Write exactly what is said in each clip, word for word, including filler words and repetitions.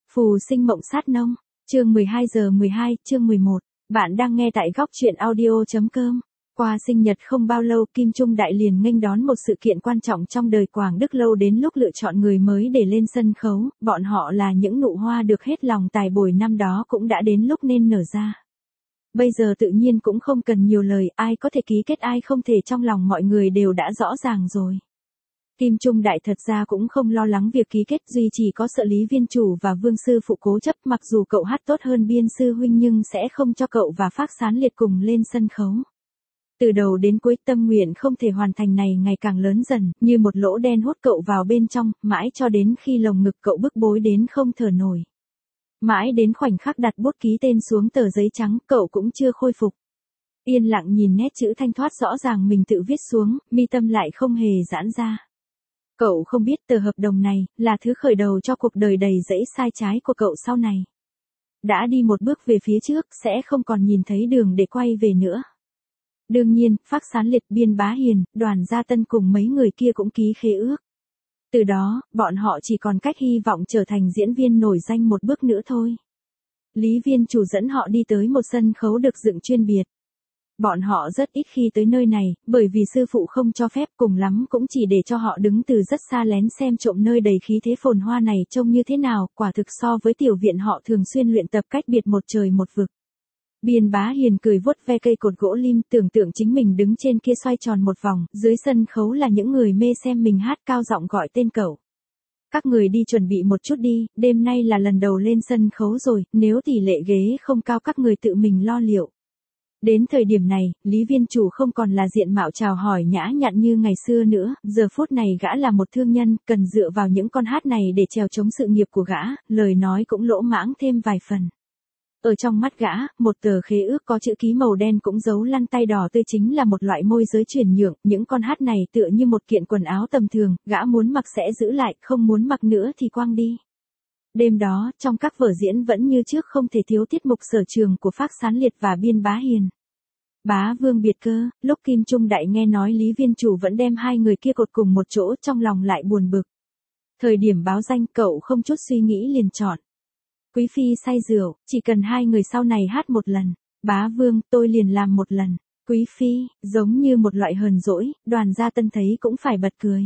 Phù sinh mộng sát nông, chương mười hai giờ mười hai, chương mười một. Bạn đang nghe tại góc truyện audio.com. Qua sinh nhật không bao lâu, Kim Trung Đại liền nghênh đón một sự kiện quan trọng trong đời Quảng Đức Lâu đến lúc lựa chọn người mới để lên sân khấu, bọn họ là những nụ hoa được hết lòng tài bồi năm đó cũng đã đến lúc nên nở ra. Bây giờ tự nhiên cũng không cần nhiều lời, ai có thể ký kết ai không thể trong lòng mọi người đều đã rõ ràng rồi. Kim Trung Đại thật ra cũng không lo lắng việc ký kết, duy chỉ có sợ Lý Viên Chủ và Vương Sư Phụ cố chấp, mặc dù cậu hát tốt hơn Biên Sư Huynh nhưng sẽ không cho cậu và Phác Sán Liệt cùng lên sân khấu. Từ đầu đến cuối tâm nguyện không thể hoàn thành này ngày càng lớn dần, như một lỗ đen hút cậu vào bên trong, mãi cho đến khi lồng ngực cậu bức bối đến không thở nổi. Mãi đến khoảnh khắc đặt bút ký tên xuống tờ giấy trắng, cậu cũng chưa khôi phục. Yên lặng nhìn nét chữ thanh thoát rõ ràng mình tự viết xuống, mi tâm lại không hề giãn ra. Cậu không biết tờ hợp đồng này là thứ khởi đầu cho cuộc đời đầy rẫy sai trái của cậu sau này. Đã đi một bước về phía trước, sẽ không còn nhìn thấy đường để quay về nữa. Đương nhiên, Phác Sán Liệt, Biên Bá Hiền, Đoàn Gia Tân cùng mấy người kia cũng ký khế ước. Từ đó, bọn họ chỉ còn cách hy vọng trở thành diễn viên nổi danh một bước nữa thôi. Lý Viên Chủ dẫn họ đi tới một sân khấu được dựng chuyên biệt. Bọn họ rất ít khi tới nơi này, bởi vì sư phụ không cho phép, cùng lắm cũng chỉ để cho họ đứng từ rất xa lén xem trộm nơi đầy khí thế phồn hoa này trông như thế nào, quả thực so với tiểu viện họ thường xuyên luyện tập cách biệt một trời một vực. Biên Bá Hiền cười vuốt ve cây cột gỗ lim, tưởng tượng chính mình đứng trên kia xoay tròn một vòng, dưới sân khấu là những người mê xem mình hát, cao giọng gọi tên cậu. Các người đi chuẩn bị một chút đi, đêm nay là lần đầu lên sân khấu rồi, nếu tỷ lệ ghế không cao các người tự mình lo liệu. Đến thời điểm này, Lý Viên Chủ không còn là diện mạo chào hỏi nhã nhặn như ngày xưa nữa, giờ phút này gã là một thương nhân, cần dựa vào những con hát này để trèo chống sự nghiệp của gã, lời nói cũng lỗ mãng thêm vài phần. Ở trong mắt gã, một tờ khế ước có chữ ký màu đen cũng dấu lăn tay đỏ tươi chính là một loại môi giới chuyển nhượng, những con hát này tựa như một kiện quần áo tầm thường, gã muốn mặc sẽ giữ lại, không muốn mặc nữa thì quăng đi. Đêm đó, trong các vở diễn vẫn như trước không thể thiếu tiết mục sở trường của Phác Sán Liệt và Biên Bá Hiền. Bá Vương biệt cơ, lúc Kim Trung Đại nghe nói Lý Viên Chủ vẫn đem hai người kia cột cùng một chỗ, trong lòng lại buồn bực. Thời điểm báo danh, cậu không chút suy nghĩ liền chọn. Quý phi say rượu, chỉ cần hai người sau này hát một lần. Bá Vương, tôi liền làm một lần. Quý phi, giống như một loại hờn dỗi, Đoàn Gia Tân thấy cũng phải bật cười.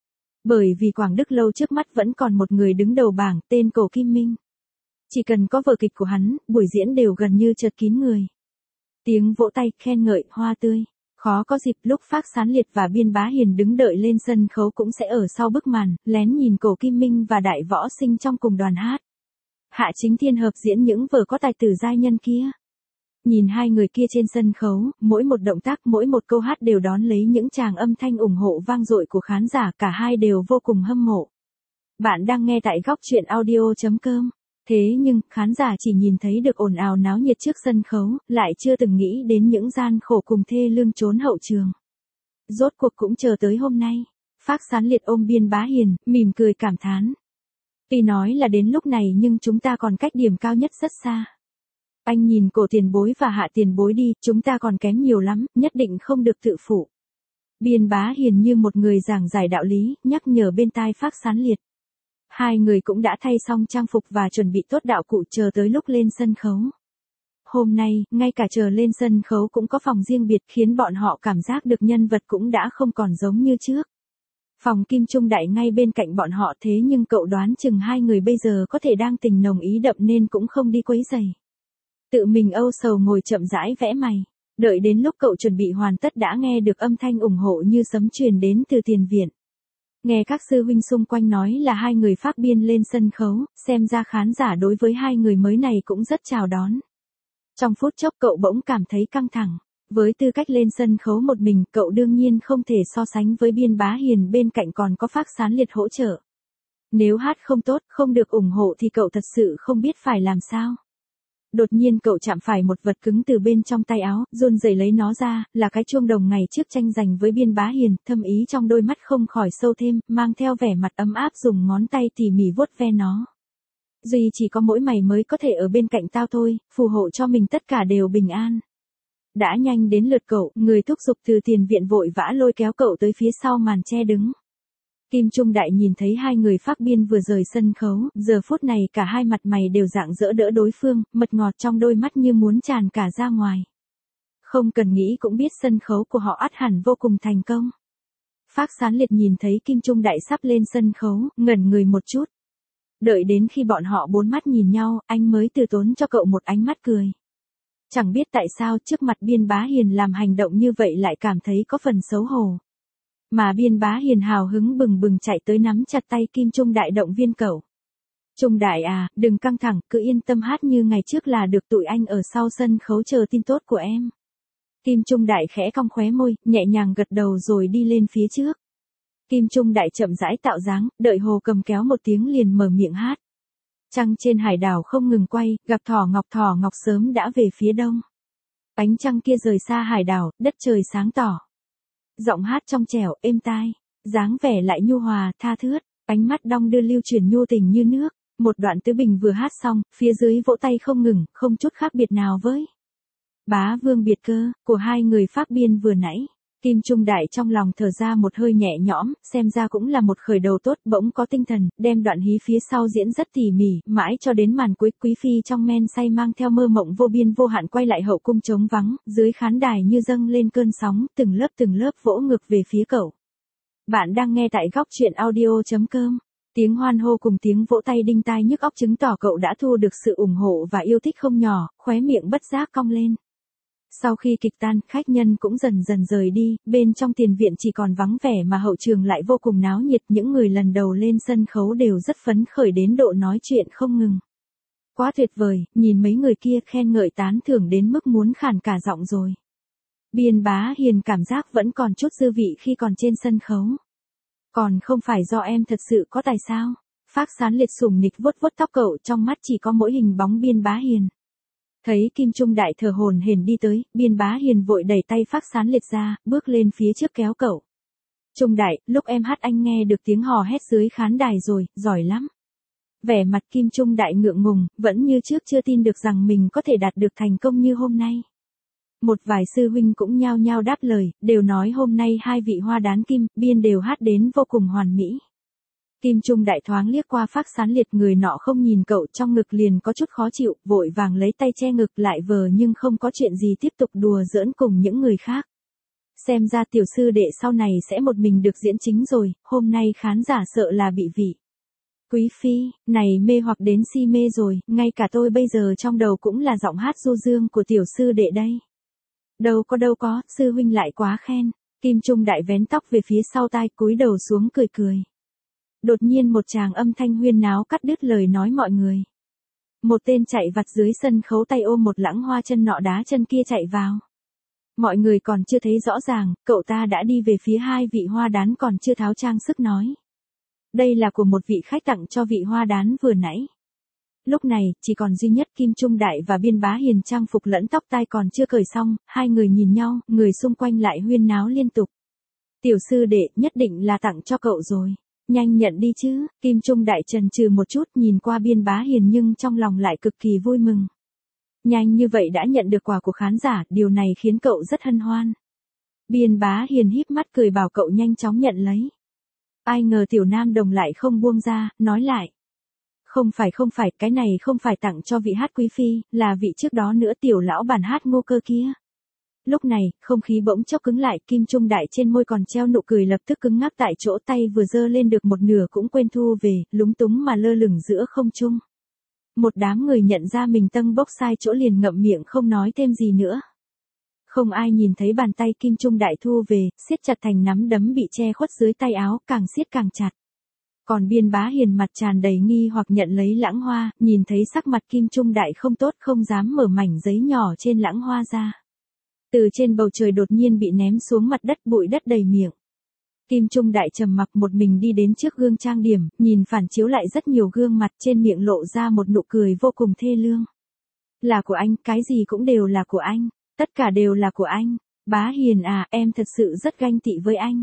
Bởi vì Quảng Đức Lâu trước mắt vẫn còn một người đứng đầu bảng, tên Cổ Kim Minh. Chỉ cần có vở kịch của hắn, buổi diễn đều gần như chật kín người. Tiếng vỗ tay, khen ngợi, hoa tươi. Khó có dịp lúc Phác Sán Liệt và Biên Bá Hiền đứng đợi lên sân khấu cũng sẽ ở sau bức màn, lén nhìn Cổ Kim Minh và Đại Võ Sinh trong cùng đoàn hát. Hạ Chính Thiên hợp diễn những vở có tài tử giai nhân kia. Nhìn hai người kia trên sân khấu, mỗi một động tác, mỗi một câu hát đều đón lấy những tràng âm thanh ủng hộ vang dội của khán giả, cả hai đều vô cùng hâm mộ. Bạn đang nghe tại góc truyện audio.com. Thế nhưng, khán giả chỉ nhìn thấy được ồn ào náo nhiệt trước sân khấu, lại chưa từng nghĩ đến những gian khổ cùng thê lương trốn hậu trường. Rốt cuộc cũng chờ tới hôm nay. Phác Sán Liệt ôm Biên Bá Hiền, mỉm cười cảm thán. Tuy nói là đến lúc này nhưng chúng ta còn cách điểm cao nhất rất xa. Anh nhìn Cổ tiền bối và Hạ tiền bối đi, chúng ta còn kém nhiều lắm, nhất định không được tự phụ. Biên Bá Hiền như một người giảng giải đạo lý, nhắc nhở bên tai Phác Sán Liệt. Hai người cũng đã thay xong trang phục và chuẩn bị tốt đạo cụ chờ tới lúc lên sân khấu. Hôm nay, ngay cả chờ lên sân khấu cũng có phòng riêng biệt khiến bọn họ cảm giác được nhân vật cũng đã không còn giống như trước. Phòng Kim Trung Đại ngay bên cạnh bọn họ thế nhưng cậu đoán chừng hai người bây giờ có thể đang tình nồng ý đậm nên cũng không đi quấy rầy. Tự mình âu sầu ngồi chậm rãi vẽ mày. Đợi đến lúc cậu chuẩn bị hoàn tất đã nghe được âm thanh ủng hộ như sấm truyền đến từ tiền viện. Nghe các sư huynh xung quanh nói là hai người Phác Biên lên sân khấu, xem ra khán giả đối với hai người mới này cũng rất chào đón. Trong phút chốc cậu bỗng cảm thấy căng thẳng. Với tư cách lên sân khấu một mình, cậu đương nhiên không thể so sánh với Biên Bá Hiền, bên cạnh còn có Phác Sán Liệt hỗ trợ. Nếu hát không tốt, không được ủng hộ thì cậu thật sự không biết phải làm sao. Đột nhiên cậu chạm phải một vật cứng từ bên trong tay áo, run rẩy lấy nó ra, là cái chuông đồng ngày trước tranh giành với Biên Bá Hiền, thâm ý trong đôi mắt không khỏi sâu thêm, mang theo vẻ mặt ấm áp dùng ngón tay tỉ mỉ vuốt ve nó. Duy chỉ có mỗi mày mới có thể ở bên cạnh tao thôi, phù hộ cho mình tất cả đều bình an. Đã nhanh đến lượt cậu, người thúc giục từ tiền viện vội vã lôi kéo cậu tới phía sau màn che đứng. Kim Trung Đại nhìn thấy hai người Phác Biên vừa rời sân khấu, giờ phút này cả hai mặt mày đều rạng rỡ đỡ đối phương, mật ngọt trong đôi mắt như muốn tràn cả ra ngoài. Không cần nghĩ cũng biết sân khấu của họ ắt hẳn vô cùng thành công. Phác Sán Liệt nhìn thấy Kim Trung Đại sắp lên sân khấu, ngẩn người một chút. Đợi đến khi bọn họ bốn mắt nhìn nhau, anh mới từ tốn cho cậu một ánh mắt cười. Chẳng biết tại sao trước mặt Biên Bá Hiền làm hành động như vậy lại cảm thấy có phần xấu hổ. Mà Biên Bá Hiền hào hứng bừng bừng chạy tới nắm chặt tay Kim Trung Đại động viên cậu. Trung Đại à, đừng căng thẳng, cứ yên tâm hát như ngày trước là được, tụi anh ở sau sân khấu chờ tin tốt của em. Kim Trung Đại khẽ cong khóe môi, nhẹ nhàng gật đầu rồi đi lên phía trước. Kim Trung Đại chậm rãi tạo dáng, đợi Hồ Cầm kéo một tiếng liền mở miệng hát. Trăng trên hải đảo không ngừng quay, gặp thỏ ngọc thỏ ngọc sớm đã về phía đông. Ánh trăng kia rời xa hải đảo, đất trời sáng tỏ. Giọng hát trong trẻo, êm tai, dáng vẻ lại nhu hòa, tha thướt, ánh mắt đong đưa lưu chuyển nhu tình như nước. Một đoạn tứ bình vừa hát xong, phía dưới vỗ tay không ngừng, không chút khác biệt nào với Bá Vương Biệt Cơ của hai người Phác Biên vừa nãy. Kim Trung Đại trong lòng thở ra một hơi nhẹ nhõm, xem ra cũng là một khởi đầu tốt, bỗng có tinh thần, đem đoạn hí phía sau diễn rất tỉ mỉ, mãi cho đến màn cuối Quý Phi trong men say mang theo mơ mộng vô biên vô hạn quay lại hậu cung trống vắng, dưới khán đài như dâng lên cơn sóng, từng lớp từng lớp vỗ ngược về phía cậu. Bạn đang nghe tại góc truyện audio chấm com. Tiếng hoan hô cùng tiếng vỗ tay đinh tai nhức óc chứng tỏ cậu đã thu được sự ủng hộ và yêu thích không nhỏ, khóe miệng bất giác cong lên. Sau khi kịch tan, khách nhân cũng dần dần rời đi, bên trong tiền viện chỉ còn vắng vẻ mà hậu trường lại vô cùng náo nhiệt, những người lần đầu lên sân khấu đều rất phấn khởi đến độ nói chuyện không ngừng. Quá tuyệt vời, nhìn mấy người kia khen ngợi tán thưởng đến mức muốn khàn cả giọng rồi. Biên Bá Hiền cảm giác vẫn còn chút dư vị khi còn trên sân khấu. Còn không phải do em thật sự có tài sao? Phác Sán Liệt sủng nịch vuốt vuốt tóc cậu, trong mắt chỉ có mỗi hình bóng Biên Bá Hiền. Thấy Kim Trung Đại thở hổn hển đi tới, Biên Bá Hiền vội đẩy tay Phác Sán Liệt ra, bước lên phía trước kéo cậu. Trung Đại, lúc em hát anh nghe được tiếng hò hét dưới khán đài rồi, giỏi lắm. Vẻ mặt Kim Trung Đại ngượng ngùng, vẫn như trước chưa tin được rằng mình có thể đạt được thành công như hôm nay. Một vài sư huynh cũng nhao nhao đáp lời, đều nói hôm nay hai vị hoa đán Kim, Biên đều hát đến vô cùng hoàn mỹ. Kim Trung Đại thoáng liếc qua Phác Sán Liệt, người nọ không nhìn cậu, trong ngực liền có chút khó chịu, vội vàng lấy tay che ngực lại vờ nhưng không có chuyện gì tiếp tục đùa giỡn cùng những người khác. Xem ra tiểu sư đệ sau này sẽ một mình được diễn chính rồi, hôm nay khán giả sợ là bị vị Quý Phi này mê hoặc đến si mê rồi, ngay cả tôi bây giờ trong đầu cũng là giọng hát du dương của tiểu sư đệ đây. Đâu có đâu có, sư huynh lại quá khen. Kim Trung Đại vén tóc về phía sau tai, cúi đầu xuống cười cười. Đột nhiên một tràng âm thanh huyên náo cắt đứt lời nói mọi người. Một tên chạy vặt dưới sân khấu tay ôm một lãng hoa chân nọ đá chân kia chạy vào. Mọi người còn chưa thấy rõ ràng, cậu ta đã đi về phía hai vị hoa đán còn chưa tháo trang sức nói. Đây là của một vị khách tặng cho vị hoa đán vừa nãy. Lúc này, chỉ còn duy nhất Kim Trung Đại và Biên Bá Hiền trang phục lẫn tóc tai còn chưa cởi xong, hai người nhìn nhau, người xung quanh lại huyên náo liên tục. Tiểu sư đệ, nhất định là tặng cho cậu rồi. Nhanh nhận đi chứ. Kim Trung Đại chần chừ một chút nhìn qua Biên Bá Hiền nhưng trong lòng lại cực kỳ vui mừng. Nhanh như vậy đã nhận được quà của khán giả, điều này khiến cậu rất hân hoan. Biên Bá Hiền híp mắt cười bảo cậu nhanh chóng nhận lấy. Ai ngờ tiểu nam đồng lại không buông ra, nói lại. Không phải không phải, cái này không phải tặng cho vị hát quý phi, là vị trước đó nữa tiểu lão bản hát Ngô Cơ kia. Lúc này, không khí bỗng chốc cứng lại, Kim Trung Đại trên môi còn treo nụ cười lập tức cứng ngắc tại chỗ, tay vừa giơ lên được một nửa cũng quên thu về, lúng túng mà lơ lửng giữa không trung. Một đám người nhận ra mình tâng bốc sai chỗ liền ngậm miệng không nói thêm gì nữa. Không ai nhìn thấy bàn tay Kim Trung Đại thu về, siết chặt thành nắm đấm bị che khuất dưới tay áo, càng siết càng chặt. Còn Biên Bá Hiền mặt tràn đầy nghi hoặc nhận lấy lãng hoa, nhìn thấy sắc mặt Kim Trung Đại không tốt không dám mở mảnh giấy nhỏ trên lãng hoa ra. Từ trên bầu trời đột nhiên bị ném xuống mặt đất, bụi đất đầy miệng. Kim Trung Đại trầm mặc một mình đi đến trước gương trang điểm, nhìn phản chiếu lại rất nhiều gương mặt, trên miệng lộ ra một nụ cười vô cùng thê lương. Là của anh, cái gì cũng đều là của anh, tất cả đều là của anh. Bá Hiền à, em thật sự rất ganh tị với anh.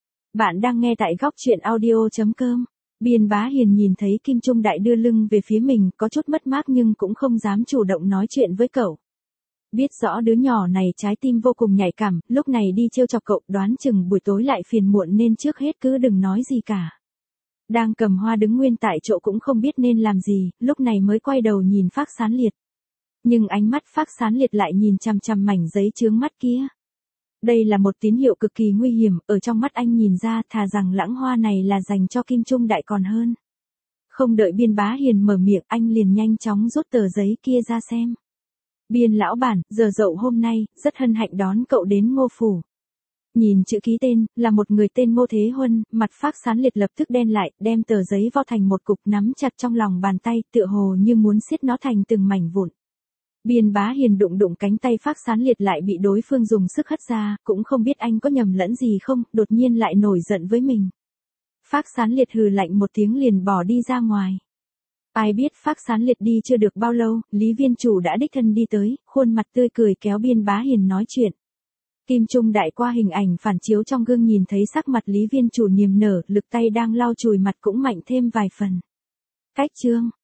Bạn đang nghe tại góc truyện audio chấm com. Biên Bá Hiền nhìn thấy Kim Trung Đại đưa lưng về phía mình, có chút mất mát nhưng cũng không dám chủ động nói chuyện với cậu. Biết rõ đứa nhỏ này trái tim vô cùng nhạy cảm, lúc này đi trêu chọc cậu, đoán chừng buổi tối lại phiền muộn nên trước hết cứ đừng nói gì cả. Đang cầm hoa đứng nguyên tại chỗ cũng không biết nên làm gì, lúc này mới quay đầu nhìn Phác Sán Liệt. Nhưng ánh mắt Phác Sán Liệt lại nhìn chằm chằm mảnh giấy chướng mắt kia. Đây là một tín hiệu cực kỳ nguy hiểm, ở trong mắt anh nhìn ra thà rằng lãng hoa này là dành cho Kim Trung Đại còn hơn. Không đợi Biên Bá Hiền mở miệng, anh liền nhanh chóng rút tờ giấy kia ra xem. Biên lão bản, giờ dậu hôm nay, rất hân hạnh đón cậu đến Ngô Phủ. Nhìn chữ ký tên, là một người tên Ngô Thế Huân, mặt Phác Sán Liệt lập tức đen lại, đem tờ giấy vo thành một cục nắm chặt trong lòng bàn tay, tựa hồ như muốn xiết nó thành từng mảnh vụn. Biên Bá Hiền đụng đụng cánh tay Phác Sán Liệt lại bị đối phương dùng sức hất ra, cũng không biết anh có nhầm lẫn gì không, đột nhiên lại nổi giận với mình. Phác Sán Liệt hừ lạnh một tiếng liền bỏ đi ra ngoài. Ai biết Phác Sán Liệt đi chưa được bao lâu, Lý Viên Chủ đã đích thân đi tới, khuôn mặt tươi cười kéo Biên Bá Hiền nói chuyện. Kim Trung Đại qua hình ảnh phản chiếu trong gương nhìn thấy sắc mặt Lý Viên Chủ niềm nở, lực tay đang lau chùi mặt cũng mạnh thêm vài phần. Cách chương